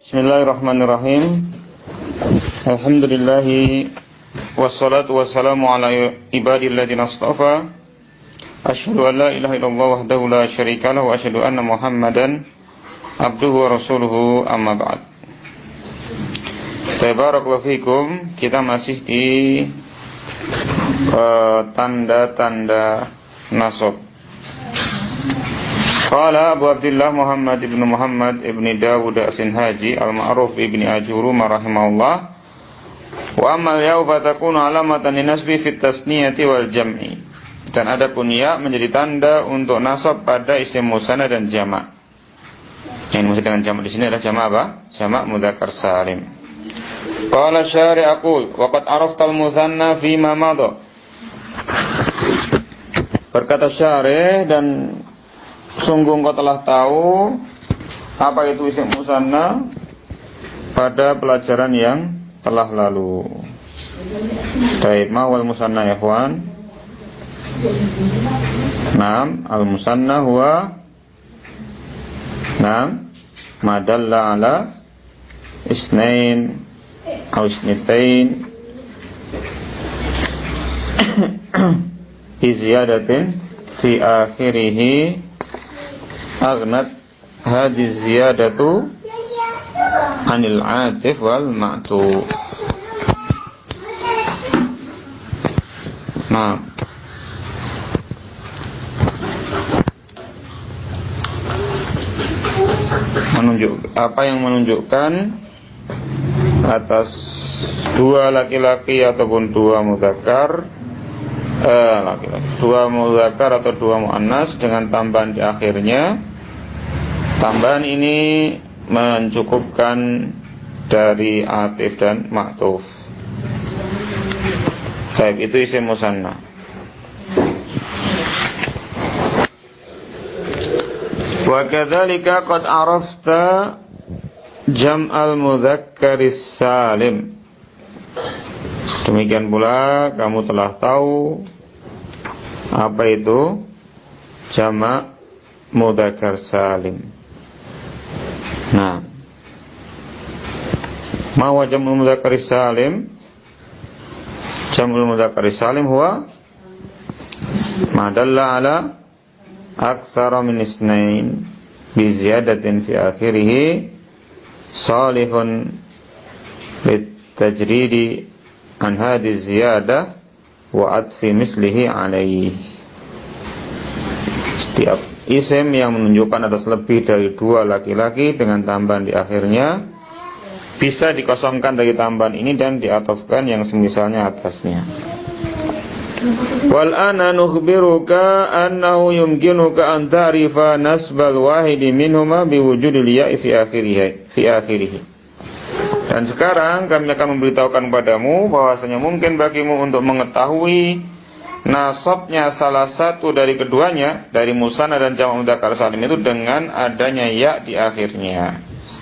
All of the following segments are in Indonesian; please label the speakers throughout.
Speaker 1: Bismillahirrahmanirrahim. Alhamdulillahi wassalatu wassalamu ala ibadilladzina astafa. Asyhadu an la ilaha illallah wahdahu la syarika lahu wa asyhadu anna Muhammadan abduhu wa rasuluhu, amma ba'd. Barakallahu fikum. Kita masih di tanda-tanda nasab. Qala Abu Abdullah Muhammad ibn Muhammad ibn Dawud as-Sinhaji al-Ma'ruf ibn Ajurumah rahimahullah. Wa amal ya'u fatakunu alamatan linasbi fit tasniyati wal jam'i. Dan adapun ya menjadi tanda untuk nasab pada isim musanna dan jamak. Yang dimaksud dengan jamak di sini adalah jamak apa? Jamak mudzakkar salim. Qala syari' aqul wa qad araftal musanna fi ma madha. Berkata syari' dan sungguh engkau telah tahu apa itu isim musanna pada pelajaran yang telah lalu. Baik, ma wal musanna ya ikhwan? Naam, al musanna huwa ma dalla ala isnain aw isnitain bi ziyadatin fi akhirih aghnat hadhihi ziyadatu anil atif wal ma'tuf. Nah, apa yang menunjukkan atas dua laki-laki ataupun dua mudzakkar, dua mudzakkar atau dua muannas dengan tambahan di akhirnya. Tambahan ini mencukupkan dari atif dan ma'tuf. Baik, itu isim musanna. Wa kadzalika qad arafta jam'al mudzakkaris salim. Demikian pula kamu telah tahu apa itu jamak mudzakkar salim. Nah, ma huwa jam'ul mudzakkar salim? Jam'ul mudzakkar salim huwa ma dalla ala aktsara min isnain bi ziyadatin fi akhirih salihun lit tajridi an hadhihi ziyadah wa atfi mislihi alaihi. Setiap isim yang menunjukkan atas lebih dari dua laki-laki dengan tambahan di akhirnya bisa dikosongkan dari tambahan ini dan diatofkan yang semisalnya atasnya. Wal ana nukhbiruka annahu yumkinuka an ta'rifa nasbal wahidi minhuma biwujudil ya'i fi akhirih. Dan sekarang kami akan memberitahukan padamu bahwasanya mungkin bagimu untuk mengetahui nasabnya salah satu dari keduanya, dari musanna dan jamak mudzakkar salim itu dengan adanya ya di akhirnya.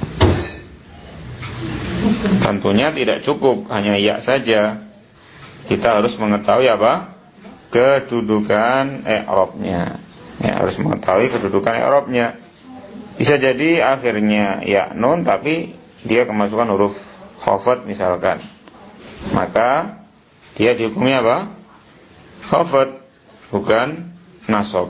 Speaker 1: Tentunya tidak cukup hanya ya saja. Kita harus mengetahui apa? Kedudukan i'rabnya. Ya, harus mengetahui kedudukan i'rabnya. Bisa jadi akhirnya ya nun tapi dia kemasukan huruf khafat misalkan. Maka dia dihukumi apa? Khafat, bukan nasab.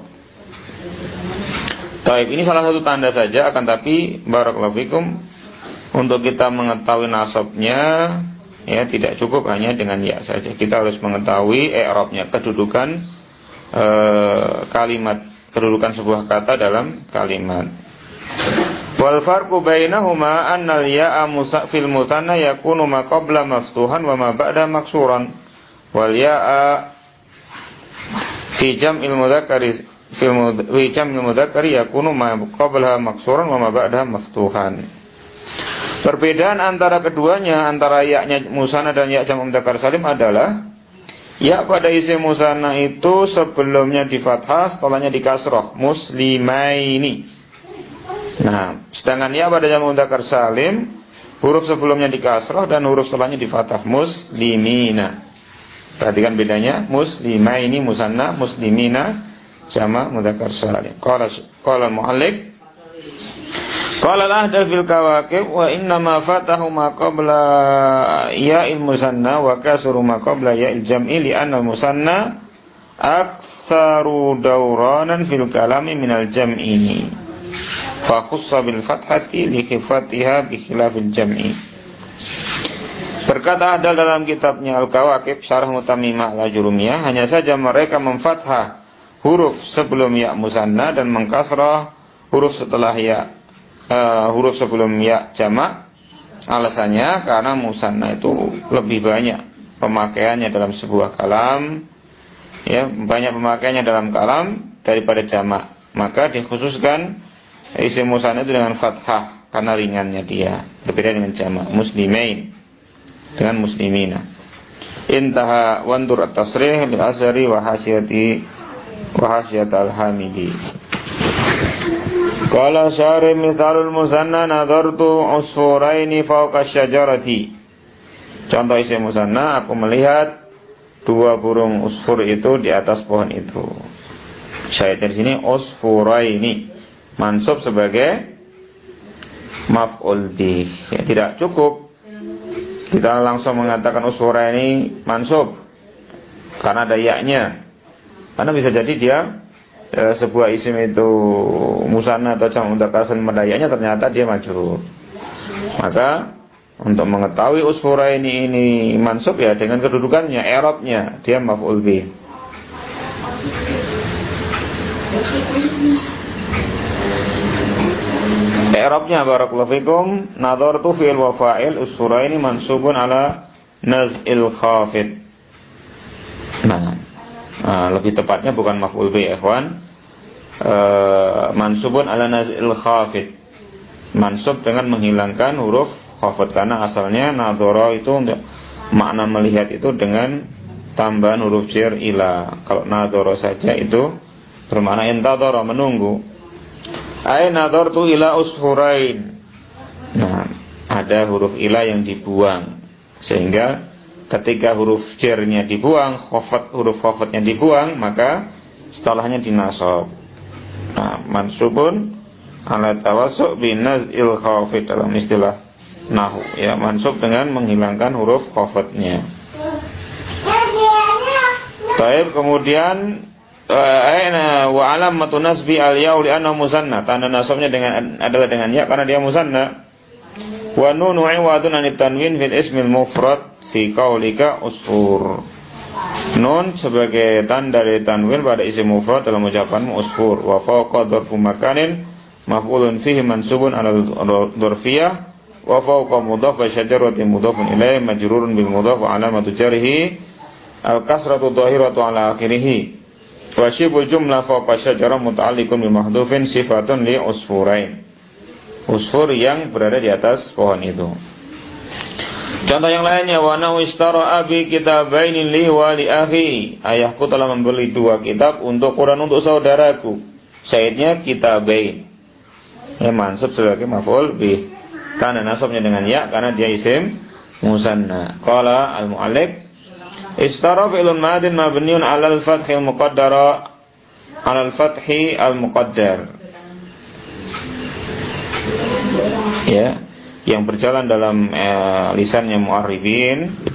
Speaker 1: Baik, ini salah satu tanda saja, akan tapi barakallahu fikum untuk kita mengetahui nasabnya ya tidak cukup hanya dengan ya saja. Kita harus mengetahui i'rabnya, kedudukan kalimat, kedudukan sebuah kata dalam kalimat. Wal farqu bainahuma anna al-ya'a fil musanna yakunu ma qabla maftuhan wa ma ba'da maksuran. Wal ya'a fi jam'il mudzakkari yakunu ma qablaha maksuran wa ma ba'daha maftuhan. Perbedaan antara keduanya, antara ya-nya musanna dan ya jamak mudzakkar salim adalah ya pada isim musanna itu sebelumnya di fathah, setelahnya di kasrah, muslimaini. Nah, sedangkan ya pada jamak mudzakkar salim huruf sebelumnya di kasrah dan huruf setelahnya di fathah, muslimina. Perhatikan bedanya, muslimaini musanna, muslimina jamak mudzakkar salim. Qala mu'allif Qala al-ahdal fil kawakib wa inna ma fatahu ma qabla ya'il musanna wa kasru ma qabla ya'il jam'i li anna musanna aktsaru dawranan fil kalami minal jam'i fa khussa bil fathati li khifatiha bi khilafil jam'i. Berkata Ahdal dalam kitabnya Al-Kawakib Syarah Mutamimah al-Ajurumiyah, hanya saja mereka memfathah huruf sebelum ya musanna dan mengkasrah huruf setelah ya huruf sebelum ya jamak. Alasannya karena musanna itu lebih banyak pemakaiannya dalam sebuah kalam, ya, banyak pemakaiannya dalam kalam daripada jamak. Maka dikhususkan isim musanna itu dengan fathah karena ringannya dia, berbeda dengan jamak. Muslimain dengan muslimina. Intaha wandur at-tasrih bil azhari wa hasiyat al-hamidi. Qala syari mithalul musanna nadartu usfuraini fawqa syajarati. Contoh isim musanna, aku melihat dua burung usfur itu di atas pohon itu. Syahid di sini usfuraini mansub sebagai maf'ul bih. Ya, tidak cukup kita langsung mengatakan usfuraini mansub karena ada ya-nya. Karena bisa jadi dia sebuah isim itu musanna atau jamak mudzakkar salim mendayaknya ternyata dia majrur. Maka untuk mengetahui usfuraini ini mansub ya dengan kedudukannya, i'rabnya dia maf'ul bih. I'rabnya barakallahu fikum, nadartu fi'il wa fa'il usfuraini mansubun ala naz'il khafid. Lebih tepatnya bukan maf'ul bih ya ikhwan, mansubun ala naz'il khafid, mansub dengan menghilangkan huruf khafid karena asalnya nadhara itu untuk makna melihat itu dengan tambahan huruf jar ila. Kalau nadhara saja itu bermakna intadhara menunggu. Ai nadhartu ila usfurain. Nah, ada huruf ila yang dibuang sehingga ketika huruf jarnya dibuang, huruf khafadnya dibuang, maka setelahnya dinasab. Nah, mansubun ala tawassu' bin naz'il khafid dalam istilah nahwu, ya, mansub dengan menghilangkan huruf khafadnya. Baik, kemudian wa alamatu nasbi al-ya' li anna musanna, tanda nasabnya adalah dengan ya karena dia musanna. Wa nunu 'iwadun 'anit tanwin fil ismil mufrad fi qaulika usfur. Nun sebagai tanda dari tanwin pada isim mufrad dalam ucapanmu usfur. Wa fawqa dzarfu makanin maf'ulun fihi mansubun 'ala dzarfiyah wa fawqa mudhaf wa syajaratin mudhafun ilaihi majrurun bil mudhaf wa 'alamatu jarhi al-kasratu dhahiratu 'ala akhirih. Wa shibul jumlah fawqa syajarah muta'alliqun bi mahdhufin sifatun li usfurain. Usfur yang berada di atas pohon itu. Contoh yang lainnya, wa na ishtara abi kitabaini li wa li akhi. Ayahku telah membeli dua kitab untuk Quran untuk saudaraku. Syahidnya kitabain. Ya, mansub sebagai maf'ul bih. Karena nasabnya dengan ya karena dia isim musanna. Qala al-mu'allif ishtara fi'lun madin mabniun 'ala al-fathi al-muqaddara 'ala al-fathi al-muqaddar. Ya, yang berjalan dalam lisannya mu'arribin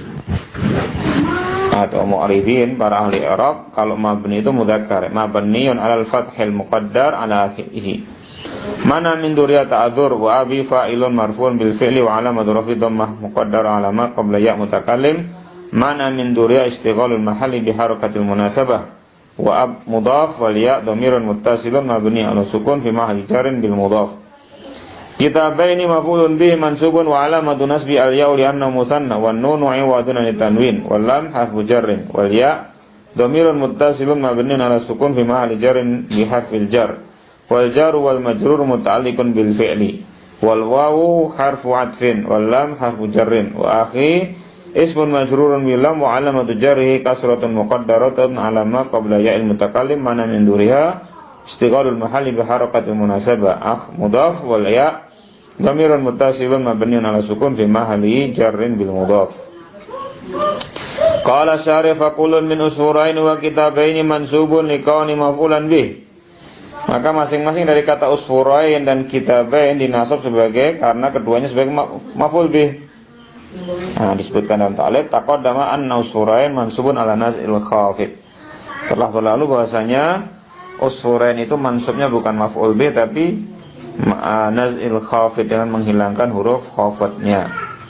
Speaker 1: atau mu'arribin para ahli i'rab, kalau mabni itu mudzakkar, mabniun 'alal fathil muqaddar 'ala akhirih. Mana min dzurriyyat ta'dzur wa abi fa'ilun marfu'un bil fi'li wa 'alamatu raf'i dhammah muqaddar 'ala ma qabla ya mutakallim. Mana min dzurriyyah istighalul mahalli bi harakatil munasabah wa ab mudhaf wal ya dhamirun muttasilun mabni 'ala sukun fi mahalli jarrin bil mudhaf. Kitabaini maf'ulun bihi mansubun wa 'alamatu nasbi al-ya' li anna musanna wan nunu 'iwadun 'an tanwin wal lam harfu jarrin wal ya' dhamirun muttasilun mabniun 'ala sukun fi mahalli jarrin bi harfil jar wal jar wal majrur muta'alliqun bil fi'li wal wawu harfu 'atfin wal lam harfu jarrin wa akhi ismun majrurun bil lam wa 'alamatu jarrihi kasratun muqaddaratun 'ala ma qabla ya'il mutakallim mana min duriha istighalul mahalli bi harakatil munasabah akh mudhaf wal ya' dhamirun muttasilun mabniun 'ala sukun fi mahalli jarrin bil mudhaf. Qala syarif aqulun min usfurain wa kitabaini mansubun li kauni maf'ulan bih. Maka masing-masing dari kata usfurain dan kitabain dinasab sebagai karena keduanya sebagai maf'ul bih. Nah, disebutkan dalam ta'liq taqaddama anna usfurain mansubun ala naz'il khafid. Telah berlalu bahwasanya usfurain itu mansubnya bukan maf'ul bih tapi naz'il khafid dengan menghilangkan huruf khafadnya.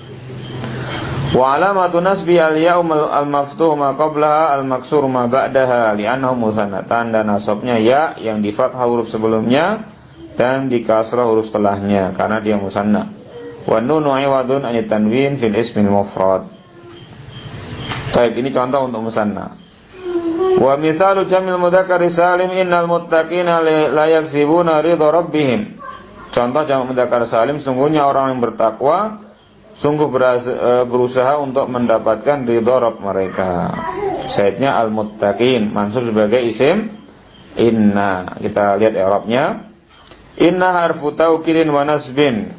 Speaker 1: Wa alamatu nasbi al-ya'u al-maftuh ma qablaha al-maksur ma ba'daha li'annahu musanna. Tanda nasabnya ya yang di fathah huruf sebelumnya dan di kasrah huruf setelahnya karena dia musanna. Wa nunu 'iwadun 'anit tanwin fil ismil mufrad. Baik, ini contoh untuk musanna. Wa mithalu jamil mudzakkar salim innal muttaqina la yaksibuna ridha rabbihim. Contoh jamak mudzakkar salim, sungguhnya orang yang bertakwa sungguh berusaha untuk mendapatkan ridha Rabb mereka. Sayyidnya al-muttaqin mansub sebagai isim inna. Kita lihat i'rabnya. Inna harfu taukidin wa nasbin.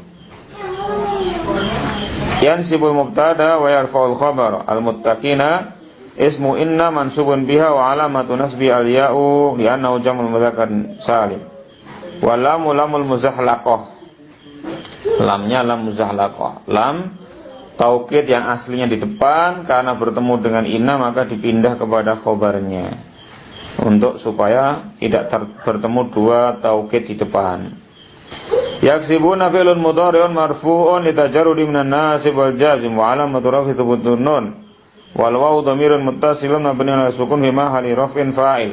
Speaker 1: Yansibul mubtada wa yarfa'ul khabar. Al-muttaqina ismu inna mansubun biha wa alamatu nasbi al-ya'u li'annahu jam'ul mudzakkar salim. Wa lamu lamul muzahlaqah. Lamnya lam muzahlaqah. Lam taukid yang aslinya di depan karena bertemu dengan inna maka dipindah kepada khobarnya untuk supaya tidak bertemu dua taukid di depan. Yaksibuna fi'lun mudhari'un marfu'un litajarrudi minan nasib wal jazim wa alamatu raf'i thubutun nun wal wawu dhamirun muttasilun mabniun 'ala sukun fi mahalli raf'in fa'il.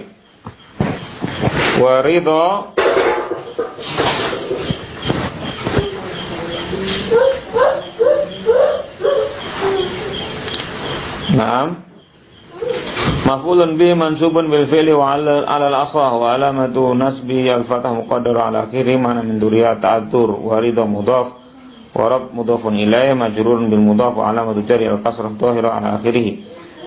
Speaker 1: Wa ridha Naam. Maf'ulun bihi mansubun bil fi'li wa 'ala al-asah wa alamatu nasbi al-fathah muqaddar 'ala akhirih mana min duriyat ta'adzur wa ridha mudhaf wa rabb mudhafun ilayhi majrurun bil mudhaf wa alamatu jari al-kasrah dhahira 'ala akhirih.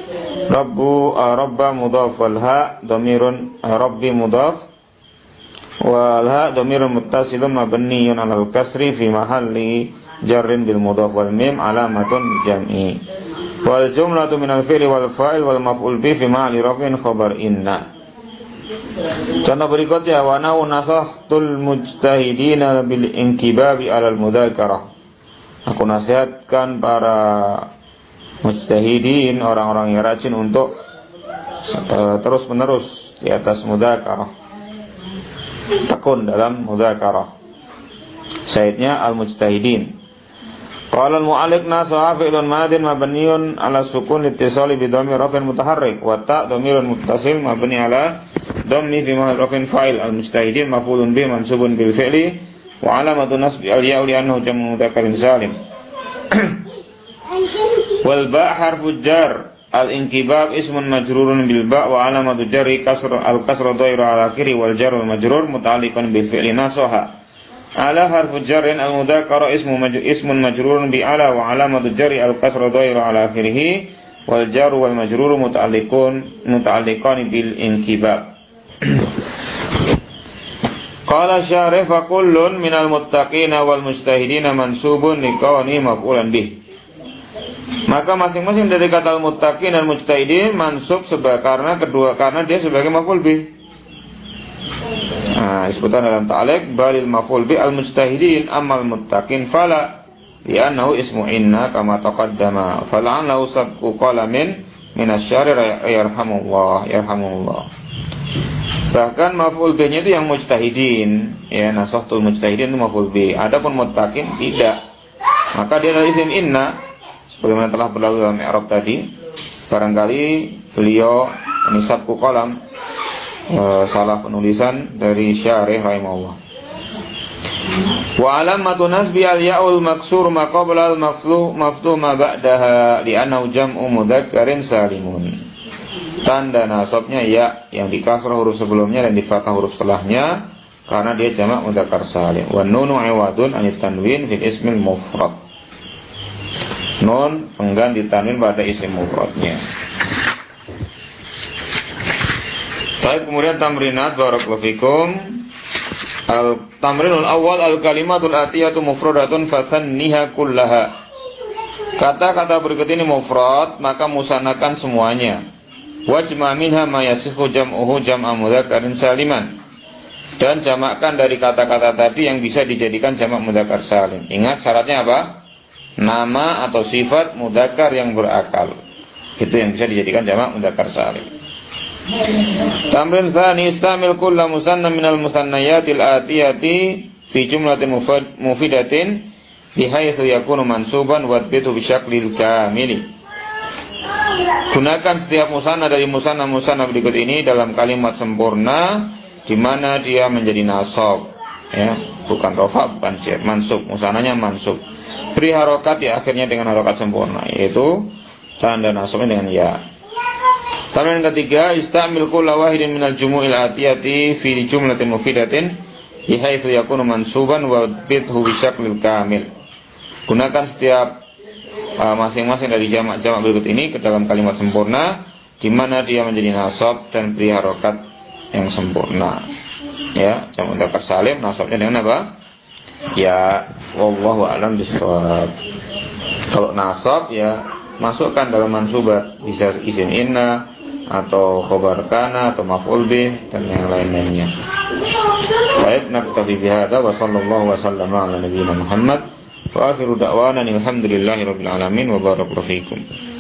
Speaker 1: Rabba mudhaf wal ha dhamirun rabbi mudhaf wal ha dhamirun muttasilun mabniyyun 'ala al-kasri fi mahalli jarrin bil mudhaf wal mim alamatun jam'i. Wal jumlatu minal fi'li wal fa'il wal maf'ul bi fi ma'ali raf'in khabar inna. Contoh berikutnya wa nau nasahtul mujtahidina bil inkibabi 'alal mudzakarah. Aku nasihatkan para mujtahidin, orang-orang yang rajin untuk terus-menerus di atas mudzakarah. Tekun dalam mudzakarah. Sayyidnya al-mujtahidin. Qala al-mu'alliq nasaha fi'lun madin mabniun 'ala sukun litisali bi dhamir raf'in mutaharrik wa ta' dhamirun muttasil mabni 'ala dhammi fi mahall raf'in fa'il al-mujtahidin maf'ulun bih mansubun bil fi'li wa 'alamatu nasbi al-ya'u li'annahu jam'u mudzakkarin salim. Wal ba' harfu jar al-inkibab ismun majrurun bil ba' wa 'alamatu jarri kasr al-kasra dhairu 'ala akhiri wal jar wal majrur muta'alliqan bil fi'li nasaha. Ala harfu jarrin al-mudzakkara ismun majrurun bi ala wa alamatu jarri al-kasra dhairu ala akhirih wal jar wal majrur muta'alliqan bil inkibab. Qala syarih fa kullun minal muttaqina wal mujtahidina mansubun liqawni maf'ulan bih. Maka masing-masing dari kata al-muttaqin dan mujtahidin mansub karena dia sebagai maf'ul bih. Nah, disebutkan dalam ta'liq balil maf'ul bi al-mujtahidin ammal muttaqin fala li'annahu ismu inna kama taqaddama fala'annahu sabqu qalamin minasy-syari' yarhamullah. Bahkan maf'ul bi-nya itu yang mujtahidin, ya, nasahtul mujtahidin itu maf'ul bi. Adapun muttaqin tidak. Maka dia adalah isim inna sebagaimana telah berlalu dalam i'rab tadi. Barangkali beliau ini sabqu qalam salah penulisan dari syarih rahimahullah. Wa alamatu nasbi al-ya'ul maksur ma qabla al-maftuh ma ba'daha li'annahu jam'u mudzakkarin salimun. Tanda nasabnya ya yang di kasrah huruf sebelumnya dan di fathah huruf setelahnya karena dia jamak mudzakkar salim. Wa nunu 'iwadun 'anit tanwin fil ismil mufrad. Nun pengganti tanwin pada isim mufradnya. Baik, kemudian tamrinat barakallahu fikum. Al-tamrinul awal al-kalimatul atiyatu mufradatun fasanniha kullaha. Kata-kata berikut ini mufrad, maka musannakan semuanya. Wajma minha ma yasihu jam'uhu jam'a mudzakkarin saliman. Dan jamakkan dari kata-kata tadi yang bisa dijadikan jamak mudzakkar salim. Ingat syaratnya apa? Nama atau sifat mudzakkar yang berakal. Itu yang bisa dijadikan jamak mudzakkar salim. Tamrin tsani, istamil kulla musanna minal musannayatil atiyati fi jumlatin mufidatin bihaitsu yakunu mansuban wa tbitu bi syaklil kamili. Gunakan setiap musanna dari musanna berikut ini dalam kalimat sempurna di mana dia menjadi nasab, ya, bukan rofa, bukan jar, mansub. Musannanya mansub. Beri harokat di akhirnya dengan harokat sempurna, yaitu tanda nasabnya dengan ya. Tamrin ketiga, istamil kulla wahidin minal jumu'il atiyati fi jumlatin mufidatin bihaitsu yakunu mansuban wa bidhu bi syaklil kamil. Gunakan setiap masing-masing dari jamak-jamak berikut ini ke dalam kalimat sempurna di mana dia menjadi nasab dan beri harokat yang sempurna. Ya, jamak mudzakkar salim nasabnya dengan apa? Ya, wallahu a'lam bishawab. Kalau nasab ya masukkan dalam mansubat, bisa isim inna atau khobar kana atau maf'ul bih dan yang lain-lainnya. Baik, naktafi bihadza wa sallallahu wa sallama ala nabiyyina Muhammad wa akhiru da'wana alhamdulillahi rabbil alamin wa barakallahu fikum.